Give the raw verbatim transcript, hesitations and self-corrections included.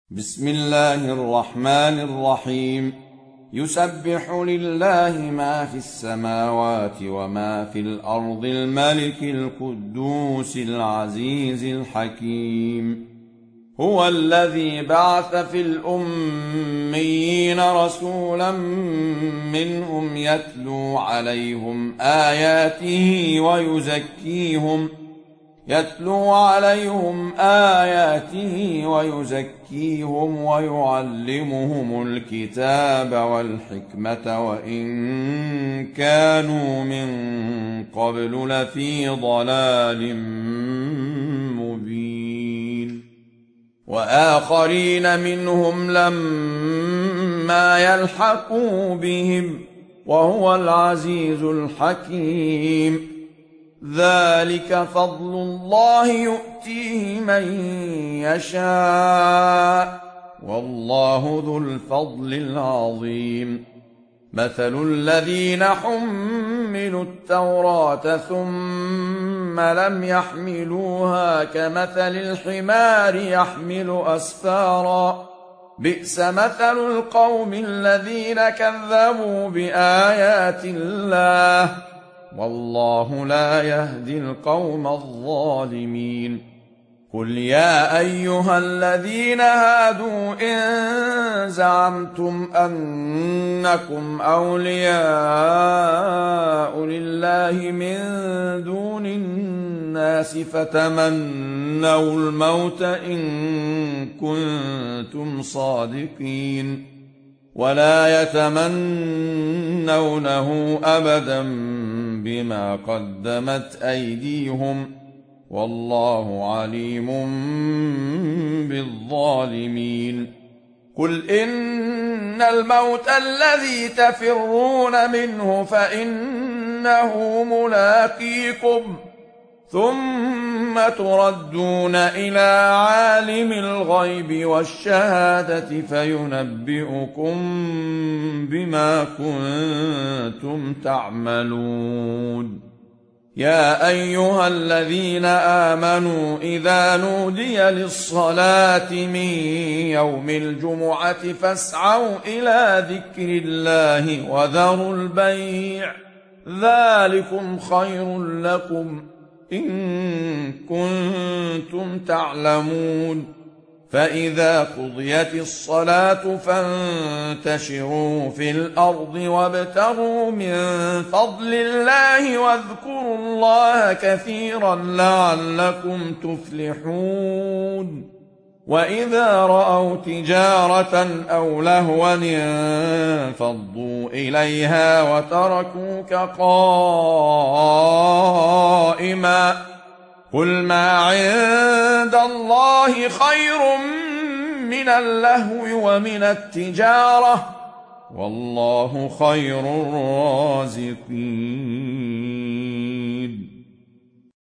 بسم الله الرحمن الرحيم. يسبح لله ما في السماوات وما في الأرض الملك القدوس العزيز الحكيم. هو الذي بعث في الأميين رسولا منهم يتلو عليهم آياته ويزكيهم يتلو عليهم آياته ويزكيهم ويعلمهم الكتاب والحكمة وإن كانوا من قبل لفي ضلال مبين. وآخرين منهم لما يلحقوا بهم وهو العزيز الحكيم. ذلك فضل الله يؤتيه من يشاء والله ذو الفضل العظيم. مثل الذين حملوا التوراة ثم لم يحملوها كمثل الحمار يحمل أسفارا بئس مثل القوم الذين كذبوا بآيات الله والله لا يهدي القوم الظالمين. قل يا أيها الذين هادوا إن زعمتم أنكم أولياء لله من دون الناس فتمنوا الموت إن كنتم صادقين ولا يتمنونه أبدا بما قدمت أيديهم والله عليم بالظالمين. قل إن الموت الذي تفرون منه فإنه ملاقيكم ثم تردون إلى عالم الغيب والشهادة فينبئكم بما كنتم تعملون. يا أيها الذين آمنوا إذا نودي للصلاة من يوم الجمعة فاسعوا إلى ذكر الله وذروا البيع ذلكم خير لكم إن كنتم تعلمون. فإذا قضيت الصلاة فانتشروا في الأرض وابتغوا من فضل الله واذكروا الله كثيرا لعلكم تفلحون. وإذا رأوا تجارة أو لهوا انفضوا إليها وتركوك قائما قل ما عند الله خير من اللهو ومن التجارة والله خير الرازقين.